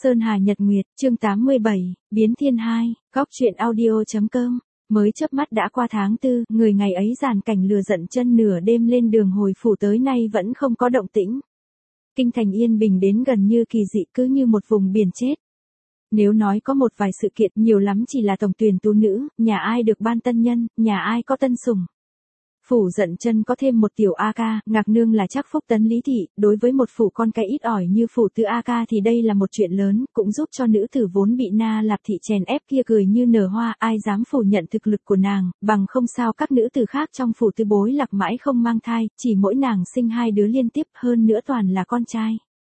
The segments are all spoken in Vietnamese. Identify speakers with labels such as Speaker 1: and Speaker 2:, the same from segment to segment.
Speaker 1: Sơn Hà Nhật Nguyệt, chương 87, Biến Thiên 2, góc truyện audio.com. Mới chớp mắt đã qua tháng 4, người ngày ấy dàn cảnh lừa giận chân nửa đêm lên đường hồi phủ tới nay vẫn không có động tĩnh. Kinh thành yên bình đến gần như kỳ dị, cứ như một vùng biển chết. Nếu nói có một vài sự kiện, nhiều lắm chỉ là tổng tuyển tú nữ, nhà ai được ban tân nhân, nhà ai có tân sủng. Phủ giận chân có thêm một tiểu A ca, ngạc nương là chắc phúc tấn Lý thị, đối với một phủ con cái ít ỏi như phủ tư A ca thì đây là một chuyện lớn, cũng giúp cho nữ tử vốn bị Na Lạp thị chèn ép kia cười như nở hoa, ai dám phủ nhận thực lực của nàng, bằng không sao các nữ tử khác trong phủ tư bối lạc mãi không mang thai, chỉ mỗi nàng sinh 2 đứa liên tiếp, hơn nữa toàn là con trai.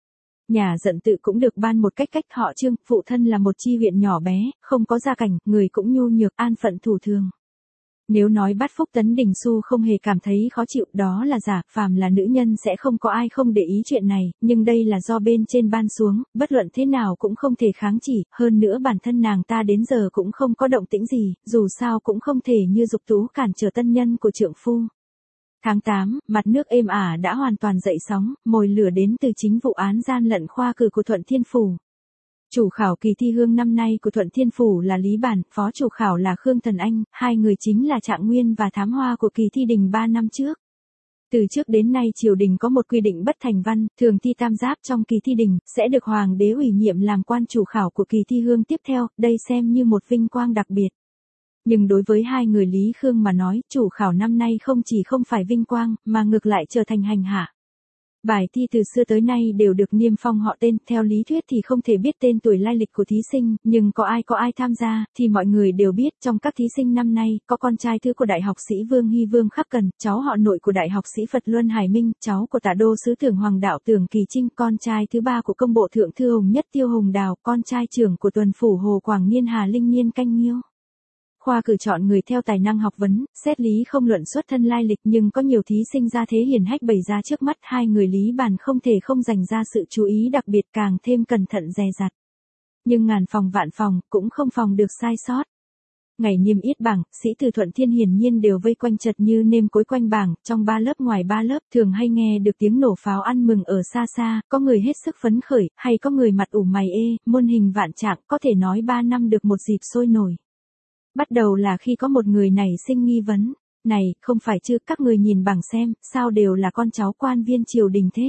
Speaker 1: Nhà giận tự cũng được ban một cách họ Trương, phụ thân là một chi huyện nhỏ bé, không có gia cảnh, người cũng nhu nhược, an phận thủ thường. Nếu nói bắt Phúc Tấn Đình Xu không hề cảm thấy khó chịu, đó là giả, phàm là nữ nhân sẽ không có ai không để ý chuyện này, nhưng đây là do bên trên ban xuống, bất luận thế nào cũng không thể kháng chỉ, hơn nữa bản thân nàng ta đến giờ cũng không có động tĩnh gì, dù sao cũng không thể như dục tú cản trở tân nhân của trượng phu. Tháng 8, mặt nước êm ả đã hoàn toàn dậy sóng, mồi lửa đến từ chính vụ án gian lận khoa cử của Thuận Thiên Phủ. Chủ khảo kỳ thi hương năm nay của Thuận Thiên Phủ là Lý Bản, phó chủ khảo là Khương Thần Anh, hai người chính là Trạng Nguyên và Thám Hoa của kỳ thi đình 3 năm trước. Từ trước đến nay triều đình có một quy định bất thành văn, thường thi tam giáp trong kỳ thi đình, sẽ được Hoàng đế ủy nhiệm làm quan chủ khảo của kỳ thi hương tiếp theo, đây xem như một vinh quang đặc biệt. Nhưng đối với hai người Lý Khương mà nói, chủ khảo năm nay không chỉ không phải vinh quang, mà ngược lại trở thành hành hạ. Bài thi từ xưa tới nay đều được niêm phong họ tên, theo lý thuyết thì không thể biết tên tuổi lai lịch của thí sinh, nhưng có ai tham gia, thì mọi người đều biết, trong các thí sinh năm nay, có con trai thứ của Đại học sĩ Vương Hy Vương Khắc Cần, cháu họ nội của Đại học sĩ Phật Luân Hải Minh, cháu của Tả đô sứ Tưởng Hoàng Đạo Tưởng Kỳ Trinh, con trai thứ 3 của công bộ thượng thư Hồng Nhất Tiêu Hồng Đào, con trai trưởng của tuần phủ Hồ Quảng Niên Hà Linh Niên Canh Nhiêu. Khoa cử chọn người theo tài năng học vấn, xét lý không luận xuất thân lai lịch, nhưng có nhiều thí sinh ra thế hiển hách bày ra trước mắt, hai người Lý Bản không thể không dành ra sự chú ý đặc biệt, càng thêm cẩn thận dè dặt. Nhưng ngàn phòng vạn phòng, cũng không phòng được sai sót. Ngày niêm yết bảng, sĩ từ Thuận Thiên hiển nhiên đều vây quanh chật như nêm cối quanh bảng, trong 3 lớp ngoài 3 lớp, thường hay nghe được tiếng nổ pháo ăn mừng ở xa xa, có người hết sức phấn khởi, hay có người mặt ủ mày ê, muôn hình vạn trạng, có thể nói 3 năm được một dịp sôi nổi. Bắt đầu là khi có một người nảy sinh nghi vấn, này, không phải chứ, các người nhìn bảng xem, sao đều là con cháu quan viên triều đình thế?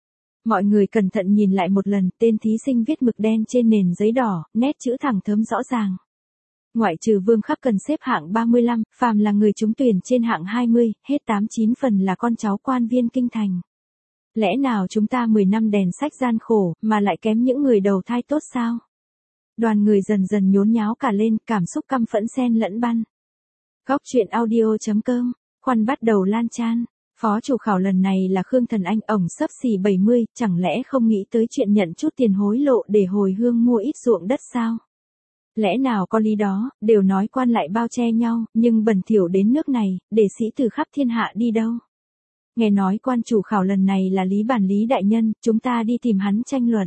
Speaker 1: Mọi người cẩn thận nhìn lại một lần, tên thí sinh viết mực đen trên nền giấy đỏ, nét chữ thẳng thớm rõ ràng. Ngoại trừ Vương Khắc Cần xếp hạng 35, phàm là người trúng tuyển trên hạng 20, hết 8-9 phần là con cháu quan viên kinh thành. Lẽ nào chúng ta 10 năm đèn sách gian khổ, mà lại kém những người đầu thai tốt sao? Đoàn người dần dần nhốn nháo cả lên, cảm xúc căm phẫn xen lẫn băn. Góc truyện audio.com, khoăn bắt đầu lan tràn. Phó chủ khảo lần này là Khương Thần Anh, ổng xấp xỉ 70, chẳng lẽ không nghĩ tới chuyện nhận chút tiền hối lộ để hồi hương mua ít ruộng đất sao? Lẽ nào có lý đó, đều nói quan lại bao che nhau, nhưng bẩn thỉu đến nước này, để sĩ tử khắp thiên hạ đi đâu? Nghe nói quan chủ khảo lần này là Lý Bản Lý đại nhân, chúng ta đi tìm hắn tranh luận.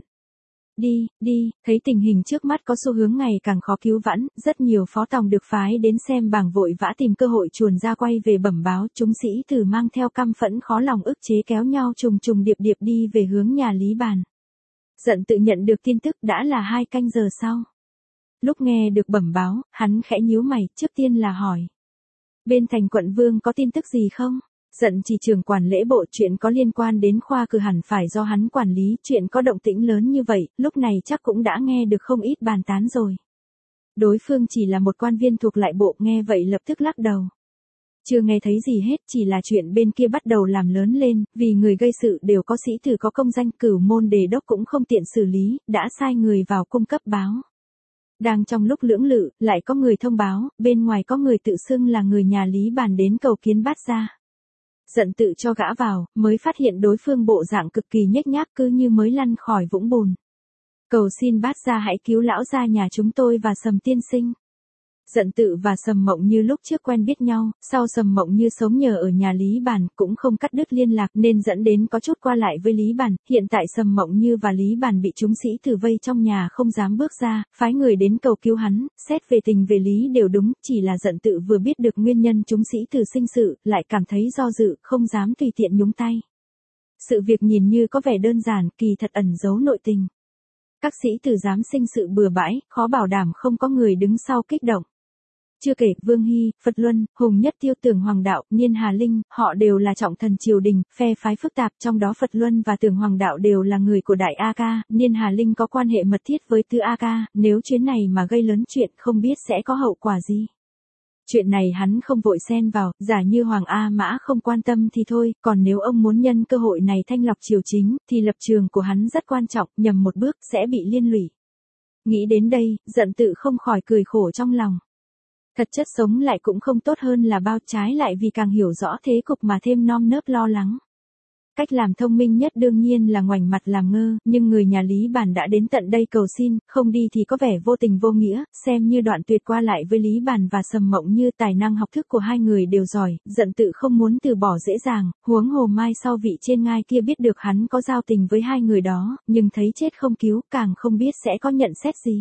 Speaker 1: Đi, thấy tình hình trước mắt có xu hướng ngày càng khó cứu vãn, rất nhiều phó tòng được phái đến xem bảng vội vã tìm cơ hội chuồn ra quay về bẩm báo, chúng sĩ tử mang theo căm phẫn khó lòng ức chế kéo nhau trùng điệp đi về hướng nhà Lý Bản. Giận tự nhận được tin tức đã là 2 canh giờ sau. Lúc nghe được bẩm báo, hắn khẽ nhíu mày, trước tiên là hỏi. Bên thành quận vương có tin tức gì không? Giận chỉ trưởng quản lễ bộ, chuyện có liên quan đến khoa cử hẳn phải do hắn quản lý, chuyện có động tĩnh lớn như vậy, lúc này chắc cũng đã nghe được không ít bàn tán rồi. Đối phương chỉ là một quan viên thuộc lại bộ, nghe vậy lập tức lắc đầu. Chưa nghe thấy gì hết, chỉ là chuyện bên kia bắt đầu làm lớn lên, vì người gây sự đều có sĩ tử có công danh, cửu môn đề đốc cũng không tiện xử lý, đã sai người vào cung cấp báo. Đang trong lúc lưỡng lự, lại có người thông báo, bên ngoài có người tự xưng là người nhà Lý Bản đến cầu kiến Bát gia. Giận tự cho gã vào, mới phát hiện đối phương bộ dạng cực kỳ nhếch nhác, cứ như mới lăn khỏi vũng bùn. Cầu xin Bát gia hãy cứu lão gia nhà chúng tôi và Sầm tiên sinh. Giận tự và Sầm Mộng Như lúc trước quen biết nhau, sau Sầm Mộng Như sống nhờ ở nhà Lý Bản, cũng không cắt đứt liên lạc nên dẫn đến có chút qua lại với Lý Bản, hiện tại Sầm Mộng Như và Lý Bản bị chúng sĩ tử vây trong nhà không dám bước ra, phái người đến cầu cứu hắn, xét về tình về lý đều đúng, chỉ là giận tự vừa biết được nguyên nhân chúng sĩ tử sinh sự, lại cảm thấy do dự, không dám tùy tiện nhúng tay. Sự việc nhìn như có vẻ đơn giản, kỳ thật ẩn giấu nội tình. Các sĩ tử dám sinh sự bừa bãi, khó bảo đảm không có người đứng sau kích động. Chưa kể Vương Hy, Phật Luân, Hùng Nhất Tiêu Tưởng Hoàng Đạo, Niên Hà Linh, họ đều là trọng thần triều đình, phe phái phức tạp, trong đó Phật Luân và Tưởng Hoàng Đạo đều là người của Đại A Ca, Niên Hà Linh có quan hệ mật thiết với Tư A Ca, nếu chuyến này mà gây lớn chuyện không biết sẽ có hậu quả gì. Chuyện này hắn không vội xen vào, giả như Hoàng A Mã không quan tâm thì thôi, còn nếu ông muốn nhân cơ hội này thanh lọc triều chính, thì lập trường của hắn rất quan trọng, nhầm một bước sẽ bị liên lụy. Nghĩ đến đây, Dận Tự không khỏi cười khổ trong lòng. Thật chất sống lại cũng không tốt hơn là bao, trái lại vì càng hiểu rõ thế cục mà thêm non nớp lo lắng. Cách làm thông minh nhất đương nhiên là ngoảnh mặt làm ngơ, nhưng người nhà Lý Bản đã đến tận đây cầu xin, không đi thì có vẻ vô tình vô nghĩa, xem như đoạn tuyệt qua lại với Lý Bản và Sầm Mộng Như tài năng học thức của hai người đều giỏi, Dận Tự không muốn từ bỏ dễ dàng, huống hồ mai sau vị trên ngai kia biết được hắn có giao tình với hai người đó, nhưng thấy chết không cứu, càng không biết sẽ có nhận xét gì.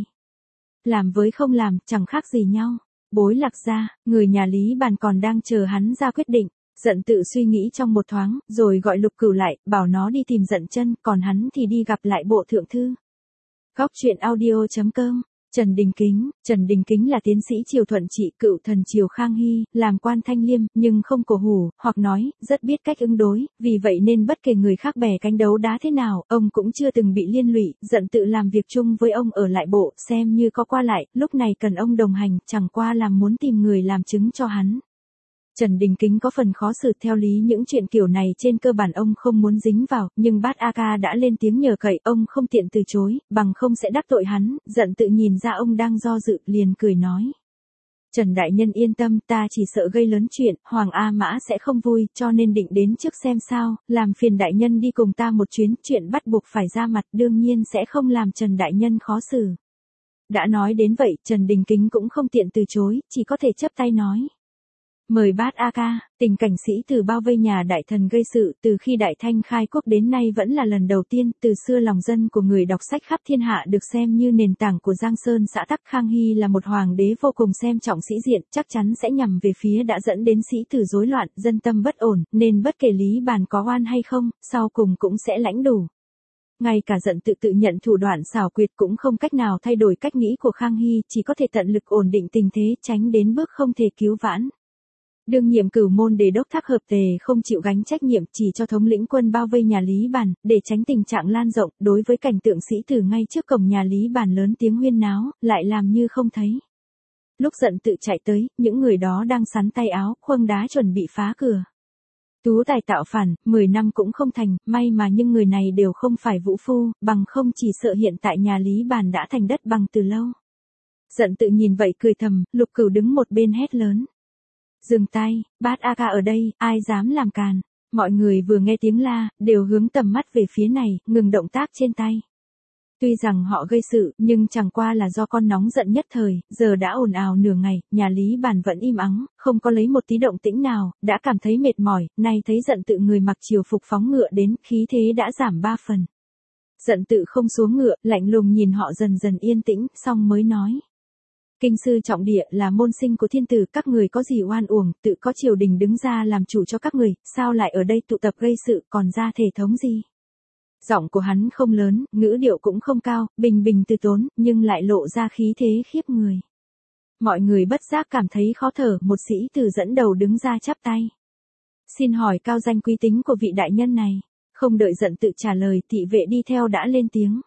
Speaker 1: Làm với không làm, chẳng khác gì nhau. Bối Lạc ra, người nhà Lý Bản còn đang chờ hắn ra quyết định. Dận Tự suy nghĩ trong một thoáng, rồi gọi Lục Cửu lại, bảo nó đi tìm Dận Chân, còn hắn thì đi gặp lại bộ thượng thư. Góc truyện audio.com. Trần Đình Kính là tiến sĩ triều Thuận trị, cựu thần triều Khang Hy, làm quan thanh liêm, nhưng không cổ hủ, hoặc nói, rất biết cách ứng đối, vì vậy nên bất kể người khác bè cánh đấu đá thế nào, ông cũng chưa từng bị liên lụy, Dận Tự làm việc chung với ông ở lại bộ, xem như có qua lại, lúc này cần ông đồng hành, chẳng qua làm muốn tìm người làm chứng cho hắn. Trần Đình Kính có phần khó xử, theo lý những chuyện kiểu này trên cơ bản ông không muốn dính vào, nhưng Bát A Ca đã lên tiếng nhờ cậy, ông không tiện từ chối, bằng không sẽ đắc tội hắn. Dận Tự nhìn ra ông đang do dự, liền cười nói. Trần đại nhân yên tâm, ta chỉ sợ gây lớn chuyện, Hoàng A Mã sẽ không vui, cho nên định đến trước xem sao, làm phiền đại nhân đi cùng ta một chuyến, chuyện bắt buộc phải ra mặt, đương nhiên sẽ không làm Trần đại nhân khó xử. Đã nói đến vậy, Trần Đình Kính cũng không tiện từ chối, chỉ có thể chắp tay nói. Mời Bát A Ca. Tình cảnh sĩ tử bao vây nhà đại thần gây sự, từ khi Đại Thanh khai quốc đến nay vẫn là lần đầu tiên, từ xưa lòng dân của người đọc sách khắp thiên hạ được xem như nền tảng của Giang Sơn xã tắc. Khang Hy là một hoàng đế vô cùng xem trọng sĩ diện, chắc chắn sẽ nhằm về phía đã dẫn đến sĩ tử rối loạn, dân tâm bất ổn, nên bất kể Lý Bản có oan hay không, sau cùng cũng sẽ lãnh đủ. Ngay cả Dận Tự tự nhận thủ đoạn xảo quyệt cũng không cách nào thay đổi cách nghĩ của Khang Hy, chỉ có thể tận lực ổn định tình thế, tránh đến bước không thể cứu vãn. Đương nhiệm Cửu Môn Đề Đốc Thác Hợp Tề không chịu gánh trách nhiệm, chỉ cho thống lĩnh quân bao vây nhà Lý Bản, để tránh tình trạng lan rộng. Đối với cảnh tượng sĩ tử ngay trước cổng nhà Lý Bản lớn tiếng huyên náo, lại làm như không thấy. Lúc Dận Tự chạy tới, những người đó đang sắn tay áo, khuâng đá chuẩn bị phá cửa. Tú tài tạo phản, 10 năm cũng không thành, may mà những người này đều không phải vũ phu, bằng không chỉ sợ hiện tại nhà Lý Bản đã thành đất bằng từ lâu. Dận Tự nhìn vậy cười thầm, Lục Cửu đứng một bên hét lớn. Dừng tay, Bát A Ca ở đây, ai dám làm càn. Mọi người vừa nghe tiếng la, đều hướng tầm mắt về phía này, ngừng động tác trên tay. Tuy rằng họ gây sự, nhưng chẳng qua là do con nóng giận nhất thời, giờ đã ồn ào nửa ngày, nhà Lý Bản vẫn im ắng, không có lấy một tí động tĩnh nào, đã cảm thấy mệt mỏi, nay thấy Dận Tự người mặc triều phục phóng ngựa đến, khí thế đã giảm 3 phần. Dận Tự không xuống ngựa, lạnh lùng nhìn họ dần dần yên tĩnh, xong mới nói. Kinh sư trọng địa là môn sinh của thiên tử, các người có gì oan uổng, tự có triều đình đứng ra làm chủ cho các người, sao lại ở đây tụ tập gây sự, còn ra thể thống gì? Giọng của hắn không lớn, ngữ điệu cũng không cao, bình bình từ tốn, nhưng lại lộ ra khí thế khiếp người. Mọi người bất giác cảm thấy khó thở, một sĩ tử dẫn đầu đứng ra chắp tay. Xin hỏi cao danh quý tính của vị đại nhân này, không đợi Dận Tự trả lời, thị vệ đi theo đã lên tiếng.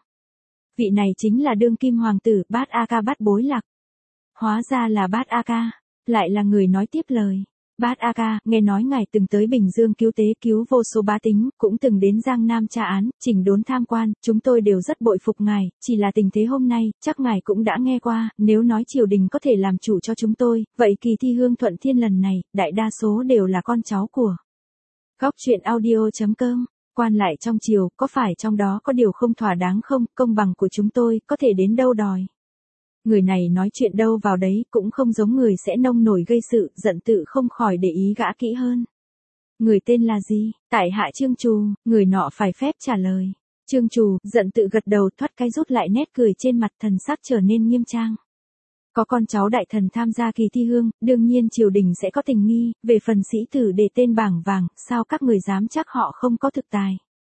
Speaker 1: Vị này chính là đương kim hoàng tử, Bát A Ca Bát Bối Lạc. Hóa ra là Bát A Ca, lại là người nói tiếp lời. Bát A Ca, nghe nói ngài từng tới Bình Dương cứu tế cứu vô số bá tính, cũng từng đến Giang Nam tra án, chỉnh đốn tham quan, chúng tôi đều rất bội phục ngài, chỉ là tình thế hôm nay, chắc ngài cũng đã nghe qua, nếu nói triều đình có thể làm chủ cho chúng tôi, vậy kỳ thi Hương Thuận Thiên lần này, đại đa số đều là con cháu của. Góc truyện audio.com. Quan lại trong triều, có phải trong đó có điều không thỏa đáng không, công bằng của chúng tôi, có thể đến đâu đòi. Người này nói chuyện đâu vào đấy, cũng không giống người sẽ nông nổi gây sự, Dận Tự không khỏi để ý gã kỹ hơn. Người tên là gì? Tại hạ Trương Trù, người nọ phải phép trả lời. Trương Trù, Dận Tự gật đầu, thoát cái rút lại nét cười trên mặt, thần sắc trở nên nghiêm trang. Có con cháu đại thần tham gia kỳ thi hương, đương nhiên triều đình sẽ có tình nghi, về phần sĩ tử để tên bảng vàng, sao các người dám chắc họ không có thực tài.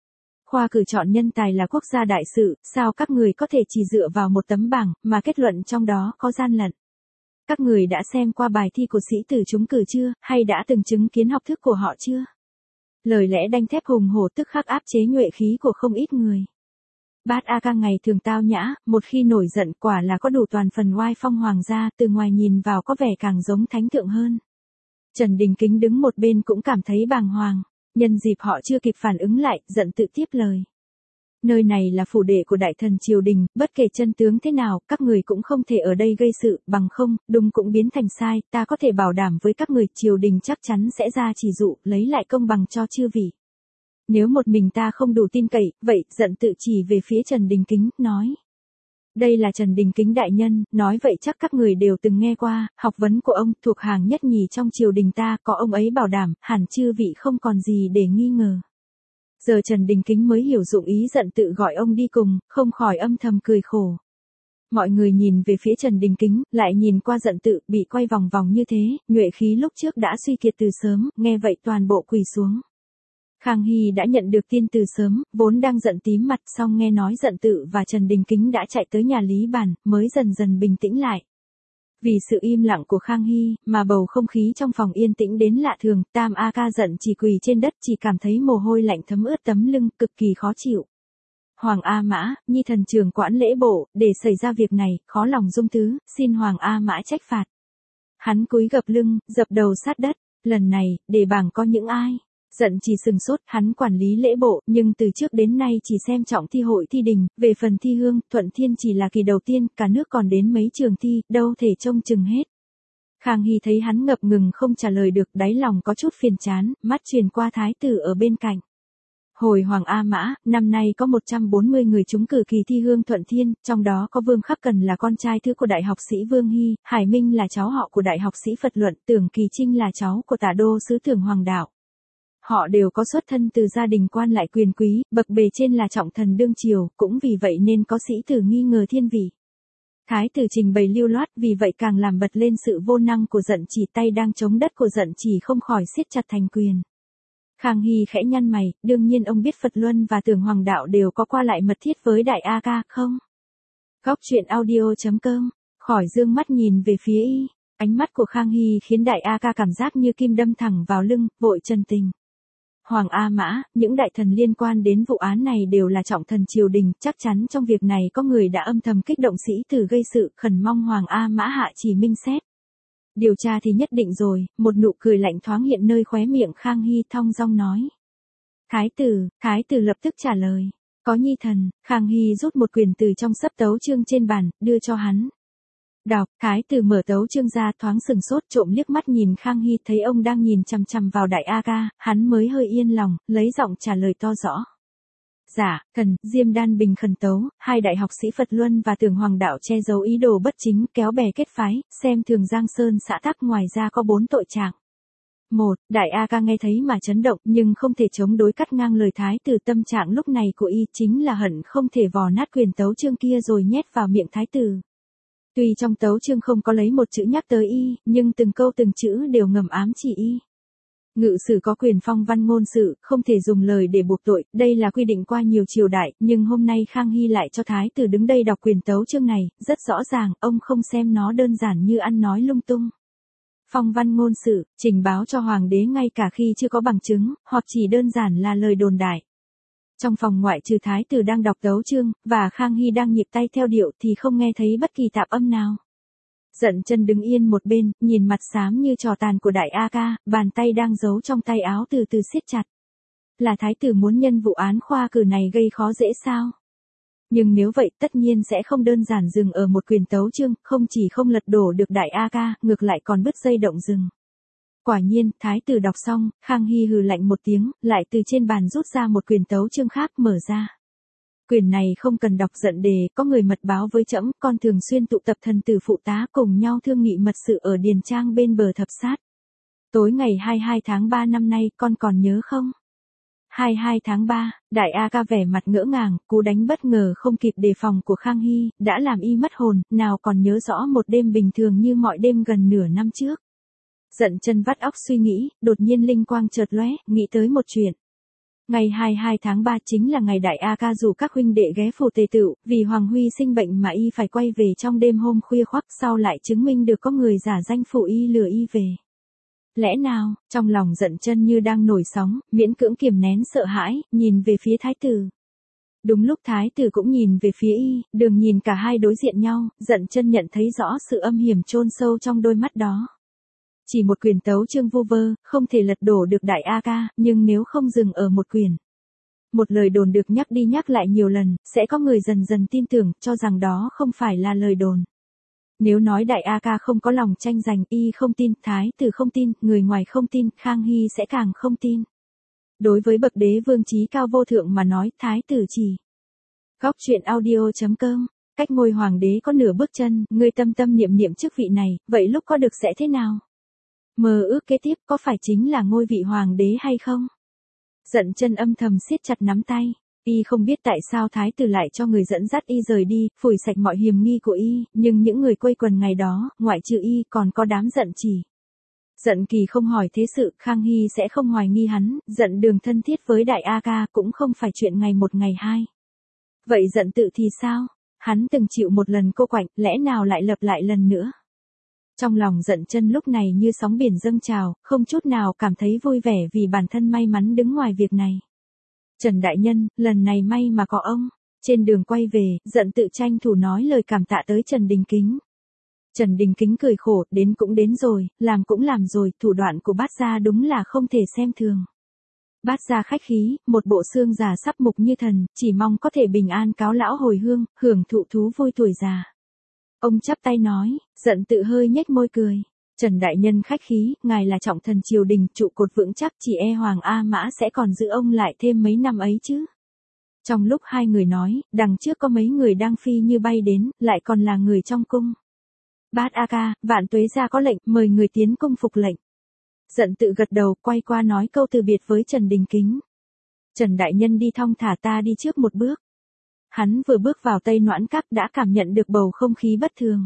Speaker 1: khoa cử chọn nhân tài là quốc gia đại sự, sao các người có thể chỉ dựa vào một tấm bảng, mà kết luận trong đó có gian lận? Các người đã xem qua bài thi của sĩ tử trúng cử chưa, hay đã từng chứng kiến học thức của họ chưa? Lời lẽ đanh thép hùng hổ tức khắc áp chế nhuệ khí của không ít người. Bát A Ca ngày thường tao nhã, một khi nổi giận quả là có đủ toàn phần oai phong hoàng gia, từ ngoài nhìn vào có vẻ càng giống thánh thượng hơn. Trần Đình Kính đứng một bên cũng cảm thấy bàng hoàng, nhân dịp họ chưa kịp phản ứng lại, giận tự tiếp lời. Nơi này là phủ đệ của đại thần triều đình, bất kể chân tướng thế nào, các người cũng không thể ở đây gây sự, bằng không, đúng cũng biến thành sai, ta có thể bảo đảm với các người triều đình chắc chắn sẽ ra chỉ dụ, lấy lại công bằng cho chư vị. Nếu một mình ta không đủ tin cậy, vậy, giận tự chỉ về phía Trần Đình Kính, nói. Đây là Trần Đình Kính đại nhân, nói vậy chắc các người đều từng nghe qua, học vấn của ông thuộc hàng nhất nhì trong triều đình ta, có ông ấy bảo đảm, hẳn chư vị không còn gì để nghi ngờ. Giờ Trần Đình Kính mới hiểu dụng ý giận tự gọi ông đi cùng, không khỏi âm thầm cười khổ. Mọi người nhìn về phía Trần Đình Kính, lại nhìn qua giận tự, bị quay vòng vòng như thế, nhuệ khí lúc trước đã suy kiệt từ sớm, nghe vậy toàn bộ quỳ xuống. Khang Hy đã nhận được tin từ sớm, vốn đang giận tím mặt, xong nghe nói giận tự và Trần Đình Kính đã chạy tới nhà Lý Bàn, mới dần dần bình tĩnh lại. Vì sự im lặng của Khang Hy, mà bầu không khí trong phòng yên tĩnh đến lạ thường, Tam A Ca giận chỉ quỳ trên đất, chỉ cảm thấy mồ hôi lạnh thấm ướt tấm lưng, cực kỳ khó chịu. Hoàng A Mã, nhi thần trưởng quản lễ bộ, để xảy ra việc này, khó lòng dung thứ, xin Hoàng A Mã trách phạt. Hắn cúi gập lưng, dập đầu sát đất, lần này, đề bảng có những ai? Giận chỉ sừng sốt, hắn quản lý lễ bộ, nhưng từ trước đến nay chỉ xem trọng thi hội thi đình, về phần thi hương, Thuận Thiên chỉ là kỳ đầu tiên, cả nước còn đến mấy trường thi, đâu thể trông chừng hết. Khang Hy thấy hắn ngập ngừng không trả lời được, đáy lòng có chút phiền chán, mắt truyền qua thái tử ở bên cạnh. Hồi Hoàng A Mã, năm nay có 140 người trúng cử kỳ thi hương Thuận Thiên, trong đó có Vương Khắc Cần là con trai thứ của đại học sĩ Vương Hy, Hải Minh là cháu họ của đại học sĩ Phật Luận, Tưởng Kỳ Trinh là cháu của tả đô sứ Tưởng Hoàng Đạo. Họ đều có xuất thân từ gia đình quan lại quyền quý, bậc bề trên là trọng thần đương triều, cũng vì vậy nên có sĩ tử nghi ngờ thiên vị. Thái tử trình bày lưu loát, vì vậy càng làm bật lên sự vô năng của giận chỉ, tay đang chống đất của giận chỉ không khỏi siết chặt thành quyền. Khang Hy khẽ nhăn mày, đương nhiên ông biết Phật Luân và Tưởng Hoàng Đạo đều có qua lại mật thiết với đại A Ca, không? Góc truyện audio.com, khỏi dương mắt nhìn về phía y, ánh mắt của Khang Hy khiến đại A Ca cảm giác như kim đâm thẳng vào lưng, vội chân tình. Hoàng A Mã, những đại thần liên quan đến vụ án này đều là trọng thần triều đình, chắc chắn trong việc này có người đã âm thầm kích động sĩ tử gây sự, khẩn mong Hoàng A Mã hạ chỉ minh xét. Điều tra thì nhất định rồi, một nụ cười lạnh thoáng hiện nơi khóe miệng Khang Hy, thong dong nói. Thái tử lập tức trả lời. Có nhi thần. Khang Hy rút một quyển từ trong sấp tấu chương trên bàn, đưa cho hắn. Đọc, thái tử mở tấu chương ra, thoáng sừng sốt, trộm liếc mắt nhìn Khang Hy, thấy ông đang nhìn chằm chằm vào đại A Ca, hắn mới hơi yên lòng, lấy giọng trả lời to rõ. Dạ, thần, Diêm Đan Bình khẩn tấu, hai đại học sĩ Phật Luân và Tưởng Hoàng Đạo che giấu ý đồ bất chính, kéo bè kết phái, xem thường Giang Sơn xã tắc, ngoài ra có 4 tội trạng. 1. Đại A Ca nghe thấy mà chấn động, nhưng không thể chống đối, cắt ngang lời thái tử. Tâm trạng lúc này của y chính là hận không thể vò nát quyền tấu chương kia rồi nhét vào miệng thái tử. Tuy trong tấu chương không có lấy một chữ nhắc tới y, nhưng từng câu từng chữ đều ngầm ám chỉ y. Ngự sử có quyền phong văn ngôn sự, không thể dùng lời để buộc tội, đây là quy định qua nhiều triều đại, nhưng hôm nay Khang Hy lại cho thái tử đứng đây đọc quyền tấu chương này, rất rõ ràng, ông không xem nó đơn giản như ăn nói lung tung. Phong văn ngôn sự, trình báo cho hoàng đế ngay cả khi chưa có bằng chứng, hoặc chỉ đơn giản là lời đồn đại. Trong phòng ngoại trừ thái tử đang đọc tấu chương, và Khang Hy đang nhịp tay theo điệu thì không nghe thấy bất kỳ tạp âm nào. Giận chân đứng yên một bên, nhìn mặt xám như trò tàn của đại A Ca, bàn tay đang giấu trong tay áo từ từ siết chặt. Là thái tử muốn nhân vụ án khoa cử này gây khó dễ sao? Nhưng nếu vậy tất nhiên sẽ không đơn giản dừng ở một quyền tấu chương, không chỉ không lật đổ được đại A Ca, ngược lại còn bứt dây động rừng. Quả nhiên, thái tử đọc xong, Khang Hy hừ lạnh một tiếng, lại từ trên bàn rút ra một quyền tấu chương khác, mở ra. Quyền này không cần đọc giận đề, có người mật báo với trẫm, con thường xuyên tụ tập thần tử phụ tá cùng nhau thương nghị mật sự ở điền trang bên bờ Thập Sát. Tối ngày 22 tháng 3 năm nay, con còn nhớ không? 22 tháng 3, đại A Ca vẻ mặt ngỡ ngàng, cú đánh bất ngờ không kịp đề phòng của Khang Hy, đã làm y mất hồn, nào còn nhớ rõ một đêm bình thường như mọi đêm gần nửa năm trước. Giận chân vắt óc suy nghĩ, đột nhiên linh quang chợt lóe, nghĩ tới một chuyện. Ngày 22 tháng 3 chính là ngày Đại A Ca rủ các huynh đệ ghé phủ tề tựu, vì Hoàng Huy sinh bệnh mà y phải quay về trong đêm hôm khuya khoắt, sau lại chứng minh được có người giả danh phụ y lừa y về. Lẽ nào, trong lòng giận chân như đang nổi sóng, miễn cưỡng kiềm nén sợ hãi, nhìn về phía thái tử. Đúng lúc thái tử cũng nhìn về phía y, đường nhìn cả hai đối diện nhau, giận chân nhận thấy rõ sự âm hiểm chôn sâu trong đôi mắt đó. Chỉ một quyền tấu chương vu vơ, không thể lật đổ được Đại A Ca, nhưng nếu không dừng ở một quyền. Một lời đồn được nhắc đi nhắc lại nhiều lần, sẽ có người dần dần tin tưởng, cho rằng đó không phải là lời đồn. Nếu nói Đại A Ca không có lòng tranh giành, y không tin, thái tử không tin, người ngoài không tin, Khang Hy sẽ càng không tin. Đối với bậc đế vương trí cao vô thượng mà nói, thái tử chỉ. Góc truyện audio.com, cách ngôi hoàng đế có nửa bước chân, ngươi tâm tâm niệm niệm chức vị này, vậy lúc có được sẽ thế nào? Mơ ước kế tiếp có phải chính là ngôi vị hoàng đế hay không? Giận chân âm thầm siết chặt nắm tay. Y không biết tại sao thái tử lại cho người dẫn dắt y rời đi, phủi sạch mọi hiềm nghi của y, nhưng những người quây quần ngày đó, ngoại trừ y còn có đám giận chỉ. Giận Kỳ không hỏi thế sự, Khang Hy sẽ không hoài nghi hắn, giận Đường thân thiết với Đại A Ca cũng không phải chuyện ngày một ngày hai. Vậy giận Tự thì sao? Hắn từng chịu một lần cô quạnh, lẽ nào lại lặp lại lần nữa? Trong lòng giận chân lúc này như sóng biển dâng trào, không chút nào cảm thấy vui vẻ vì bản thân may mắn đứng ngoài việc này. Trần Đại Nhân, lần này may mà có ông. Trên đường quay về, giận Tự tranh thủ nói lời cảm tạ tới Trần Đình Kính. Trần Đình Kính cười khổ, đến cũng đến rồi, làm cũng làm rồi, thủ đoạn của bát gia đúng là không thể xem thường. Bát gia khách khí, một bộ xương già sắp mục như thần, chỉ mong có thể bình an cáo lão hồi hương, hưởng thụ thú vui tuổi già. Ông chắp tay nói, giận Tự hơi nhếch môi cười. Trần Đại Nhân khách khí, ngài là trọng thần triều đình, trụ cột vững chắc, chỉ e Hoàng A Mã sẽ còn giữ ông lại thêm mấy năm ấy chứ. Trong lúc hai người nói, đằng trước có mấy người đang phi như bay đến, lại còn là người trong cung. Bát A Ca, Vạn Tuế gia có lệnh, mời người tiến cung phục lệnh. Giận Tự gật đầu, quay qua nói câu từ biệt với Trần Đình Kính. Trần Đại Nhân đi thong thả, ta đi trước một bước. Hắn vừa bước vào Tây Noãn Các đã cảm nhận được bầu không khí bất thường.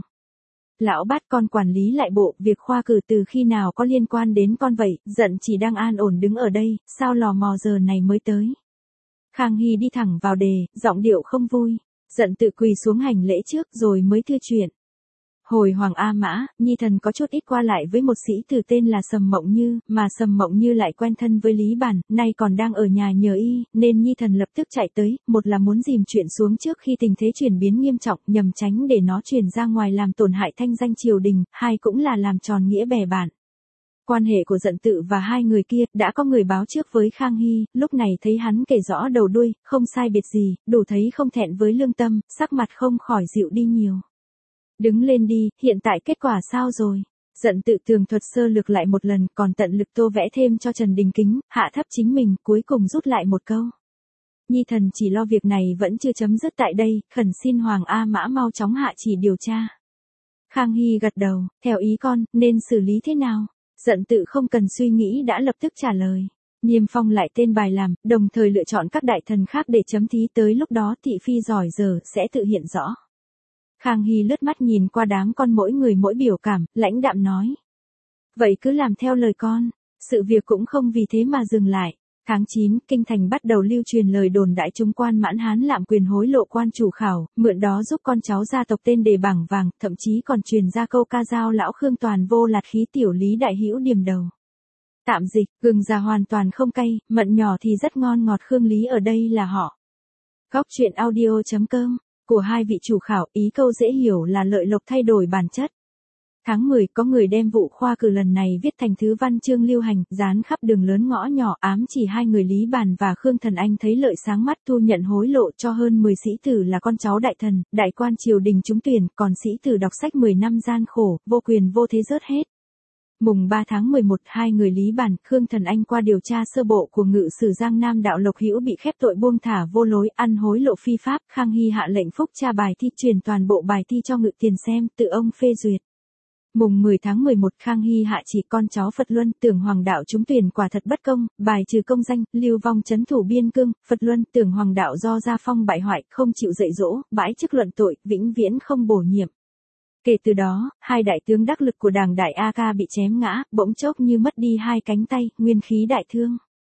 Speaker 1: Lão Bát, con quản lý lại bộ, việc khoa cử từ khi nào có liên quan đến con vậy? Giận chỉ đang an ổn đứng ở đây, sao lò mò giờ này mới tới? Khang Hy đi thẳng vào đề, giọng điệu không vui. Giận Tự quỳ xuống hành lễ trước rồi mới thưa chuyện. Hồi Hoàng A Mã, Nhi thần có chút ít qua lại với một sĩ tử tên là Sầm Mộng Như, mà Sầm Mộng Như lại quen thân với Lý Bản, nay còn đang ở nhà nhờ y, nên Nhi thần lập tức chạy tới, một là muốn dìm chuyện xuống trước khi tình thế chuyển biến nghiêm trọng, nhằm tránh để nó truyền ra ngoài làm tổn hại thanh danh triều đình, hai cũng là làm tròn nghĩa bè bạn. Quan hệ của Giận Tự và hai người kia, đã có người báo trước với Khang Hy, lúc này thấy hắn kể rõ đầu đuôi, không sai biệt gì, đủ thấy không thẹn với lương tâm, sắc mặt không khỏi dịu đi nhiều. Đứng lên đi, hiện tại kết quả sao rồi? Giận Tự tường thuật sơ lược lại một lần, còn tận lực tô vẽ thêm cho Trần Đình Kính, hạ thấp chính mình, cuối cùng rút lại một câu. Nhi thần chỉ lo việc này vẫn chưa chấm dứt tại đây, khẩn xin Hoàng A Mã mau chóng hạ chỉ điều tra. Khang Hy gật đầu, theo ý con, nên xử lý thế nào? Giận Tự không cần suy nghĩ đã lập tức trả lời. Niêm phong lại tên bài làm, đồng thời lựa chọn các đại thần khác để chấm thí, tới lúc đó thị phi giỏi giờ sẽ tự hiện rõ. Khang Hy lướt mắt nhìn qua đám con mỗi người mỗi biểu cảm, lãnh đạm nói. Vậy cứ làm theo lời con, sự việc cũng không vì thế mà dừng lại. Tháng 9, Kinh Thành bắt đầu lưu truyền lời đồn đại trung quan Mãn Hán lạm quyền hối lộ quan chủ khảo, mượn đó giúp con cháu gia tộc tên Đề Bảng Vàng, thậm chí còn truyền ra câu ca dao lão Khương toàn vô lạt khí tiểu Lý Đại Hữu điểm đầu. Tạm dịch, gừng già hoàn toàn không cay, mận nhỏ thì rất ngon ngọt, Khương Lý ở đây là họ. Góc truyện audio.com, của hai vị chủ khảo, ý câu dễ hiểu là lợi lộc thay đổi bản chất. Tháng 10, có người đem vụ khoa cử lần này viết thành thứ văn chương lưu hành, dán khắp đường lớn ngõ nhỏ, ám chỉ hai người Lý Bàn và Khương Thần Anh thấy lợi sáng mắt thu nhận hối lộ cho hơn 10 sĩ tử là con cháu đại thần, đại quan triều đình trúng tuyển, còn sĩ tử đọc sách 10 năm gian khổ, vô quyền vô thế rớt hết. Mùng 3 tháng 11, hai người Lý Bàn, Khương Thần Anh qua điều tra sơ bộ của ngự sử Giang Nam đạo Lộc Hữu bị khép tội buông thả vô lối, ăn hối lộ phi pháp, Khang Hy hạ lệnh phúc tra bài thi, truyền toàn bộ bài thi cho Ngự Tiền xem, tự ông phê duyệt. Mùng 10 tháng 11, Khang Hy hạ chỉ con cháu Phật Luân, Tưởng Hoàng đạo trúng tuyển quả thật bất công, bài trừ công danh, lưu vong trấn thủ biên cương, Phật Luân, Tưởng Hoàng đạo do gia phong bại hoại, không chịu dạy dỗ, bãi chức luận tội, vĩnh viễn không bổ nhiệm. Kể từ đó, hai đại tướng đắc lực của đảng Đại A Ca bị chém ngã, bỗng chốc như mất đi hai cánh tay, nguyên khí đại thương.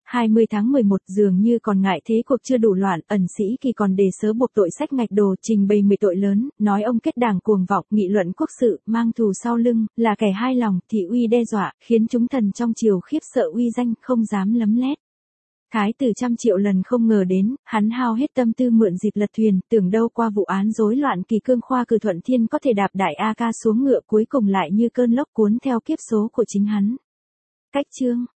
Speaker 1: 20 tháng 11 dường như còn ngại thế cuộc chưa đủ loạn, ẩn sĩ Kỳ còn đề sớ buộc tội sách ngạch đồ, trình bày 10 tội lớn, nói ông kết đảng cuồng vọng, nghị luận quốc sự, mang thù sau lưng, là kẻ hai lòng, thị uy đe dọa, khiến chúng thần trong triều khiếp sợ uy danh, không dám lấm lét. Thái tử trăm triệu lần không ngờ đến, hắn hao hết tâm tư mượn dịp lật thuyền, tưởng đâu qua vụ án rối loạn Kỳ Cương Khoa Cử Thuận Thiên có thể đạp đại A Ca xuống ngựa, cuối cùng lại như cơn lốc cuốn theo kiếp số của chính hắn. Cách chương